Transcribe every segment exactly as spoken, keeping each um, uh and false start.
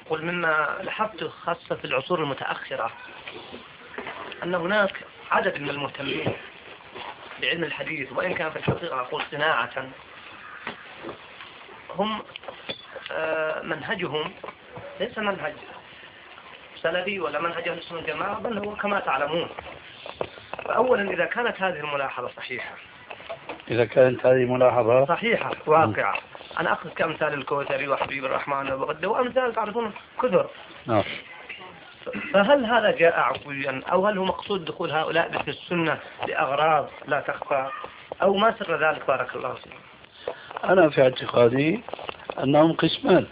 قل مما لاحظت خاصة في العصور المتأخرة أن هناك عدد من المهتمين بعلم الحديث، وإن كان في الحقيقة أقول صناعة، هم منهجهم ليس منهج سلفي ولا منهج أهل السنة والجماعة، بل هو كما تعلمون. فأولا إذا كانت هذه الملاحظة صحيحة إذا كانت هذه ملاحظة صحيحة واقعة، أنا أخذ كأمثال الكوثري وحبيب الرحمن وبغدة وأمثال تعرفون كثر، نعم. فهل هذا جاء عفويا أو هل هو مقصود دخول هؤلاء باسم السنة لأغراض لا تخفى، أو ما سر ذلك؟ بارك الله فيك. أنا في اعتقادي أنهم قسمان.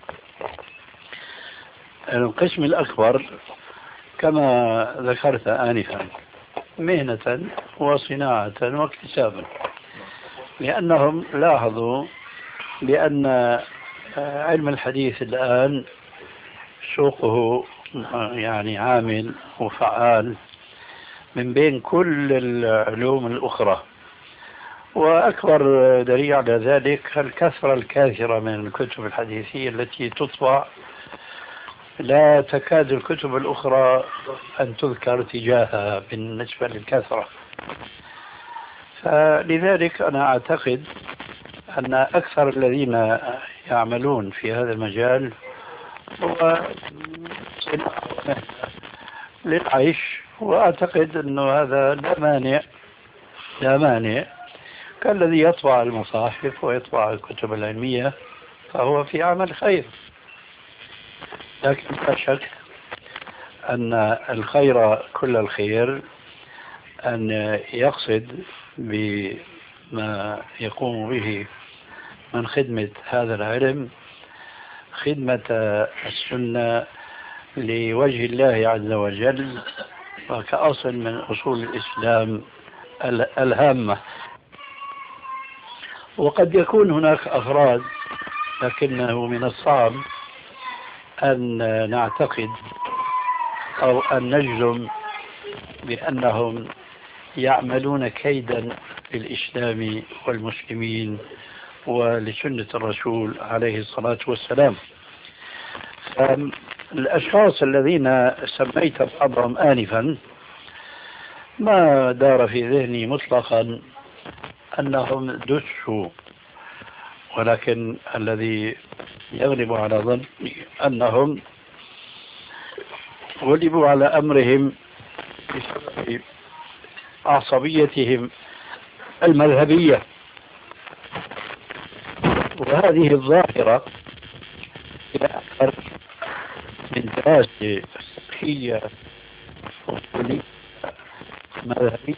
القسم الأكبر كما ذكرت آنفا مهنة وصناعة واكتسابا، لأنهم لاحظوا بأن علم الحديث الآن سوقه يعني عامل وفعال من بين كل العلوم الأخرى، وأكبر دليل على ذلك الكثرة الكاثرة من الكتب الحديثية التي تطبع، لا تكاد الكتب الأخرى أن تذكر تجاهها بالنسبة للكثرة. فلذلك أنا أعتقد أن أكثر الذين يعملون في هذا المجال هو للعيش، وأعتقد أنه هذا لا مانع لا مانع كالذي يطبع المصاحف ويطبع الكتب العلمية، فهو في عمل خير. لكن لا شك أن الخير كل الخير أن يقصد بما يقوم به من خدمة هذا العلم خدمة السنة لوجه الله عز وجل، وكأصل من أصول الإسلام الهامة. وقد يكون هناك أفراد، لكنه من الصعب أن نعتقد أو أن نجزم بأنهم يعملون كيدا للإسلام والمسلمين ولسنة الرسول عليه الصلاة والسلام. الأشخاص الذين سميت بعضهم آنفا ما دار في ذهني مطلقا أنهم دسوا، ولكن الذي يغلب على ظني أنهم غلبوا على أمرهم بسبب عصبيتهم المذهبية. وهذه الظاهرة إلى أكثر من دراسة فقهية أصولية مذهبية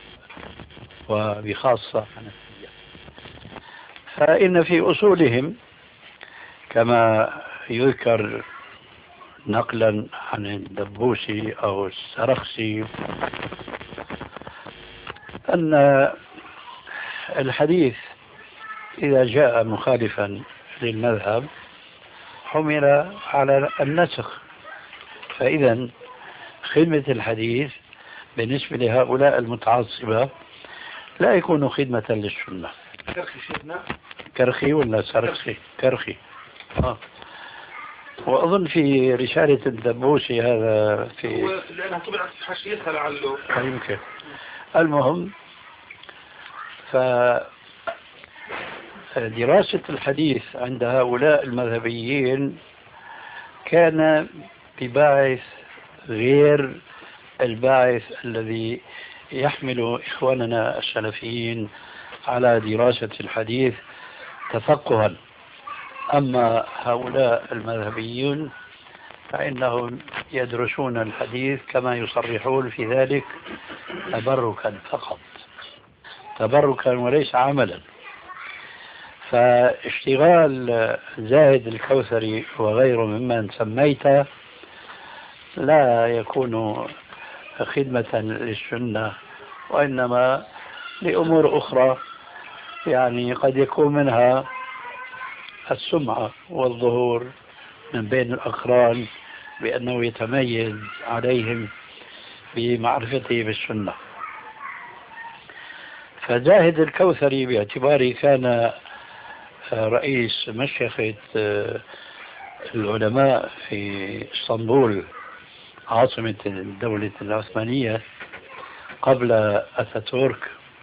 وبخاصة حنفية، فإن في أصولهم كما يذكر نقلا عن الدبوسي أو السرخسي أن الحديث إذا جاء مخالفا للمذهب حمل على النسخ، فإذا خدمة الحديث بالنسبة لهؤلاء المتعصبة لا يكون خدمة للسنة. كرخي شيخنا، كرخي ولا سرخسي؟ كرخي. آه. وأظن في رسالة الدبوسي هذا في لأنها طبعت في حاشيتها لعله يمكن. المهم، فدراسة الحديث عند هؤلاء المذهبيين كان بباعث غير الباعث الذي يحمل إخواننا السلفيين على دراسة الحديث تفقها. أما هؤلاء المذهبيون فإنهم يدرسون الحديث كما يصرحون في ذلك تبركا فقط، تبركا وليس عملا. فاشتغال زاهد الكوثري وغيره ممن سميته لا يكون خدمة للسنة، وإنما لأمور أخرى، يعني قد يكون منها السمعة والظهور من بين الأقران بأنه يتميز عليهم بمعرفته بالسنة. فزاهد الكوثري باعتباره كان رئيس مشيخة العلماء في اسطنبول عاصمة الدولة العثمانية قبل أتاتورك،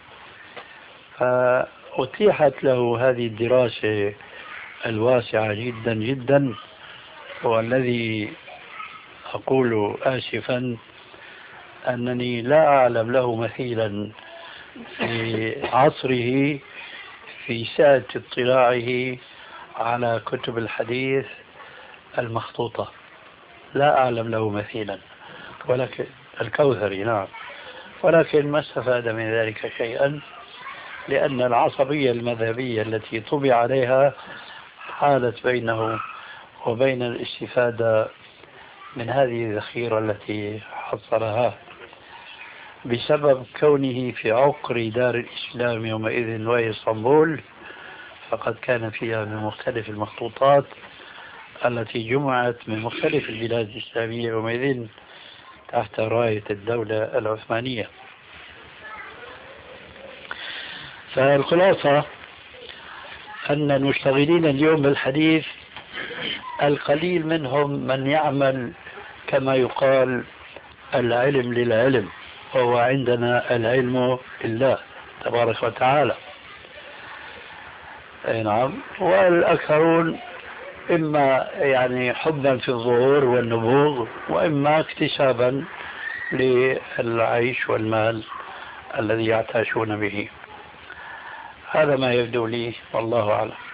فأتيحت له هذه الدراسة الواسعة جدا جدا، والذي أقول آسفا أنني لا أعلم له مثيلا في عصره في سعة اطلاعه على كتب الحديث المخطوطة، لا أعلم له مثيلا، ولكن الكوثري نعم، ولكن ما استفاد من ذلك شيئا، لأن العصبية المذهبية التي طبع عليها حالت بينه وبين الاستفادة من هذه الذخيرة التي حصلها بسبب كونه في عقر دار الإسلام يومئذ وهي اسطنبول، فقد كان فيها من مختلف المخطوطات التي جمعت من مختلف البلاد الإسلامية يومئذ تحت راية الدولة العثمانية. فالخلاصة أن المشتغلين اليوم بالحديث القليل منهم من يعمل كما يقال العلم للعلم، وهو عندنا العلم لله تبارك وتعالى. نعم، والأكثرون إما يعني حبا في الظهور والنبوغ، وإما اكتسابا للعيش والمال الذي يعتاشون به. هذا ما يبدو لي، والله أعلم.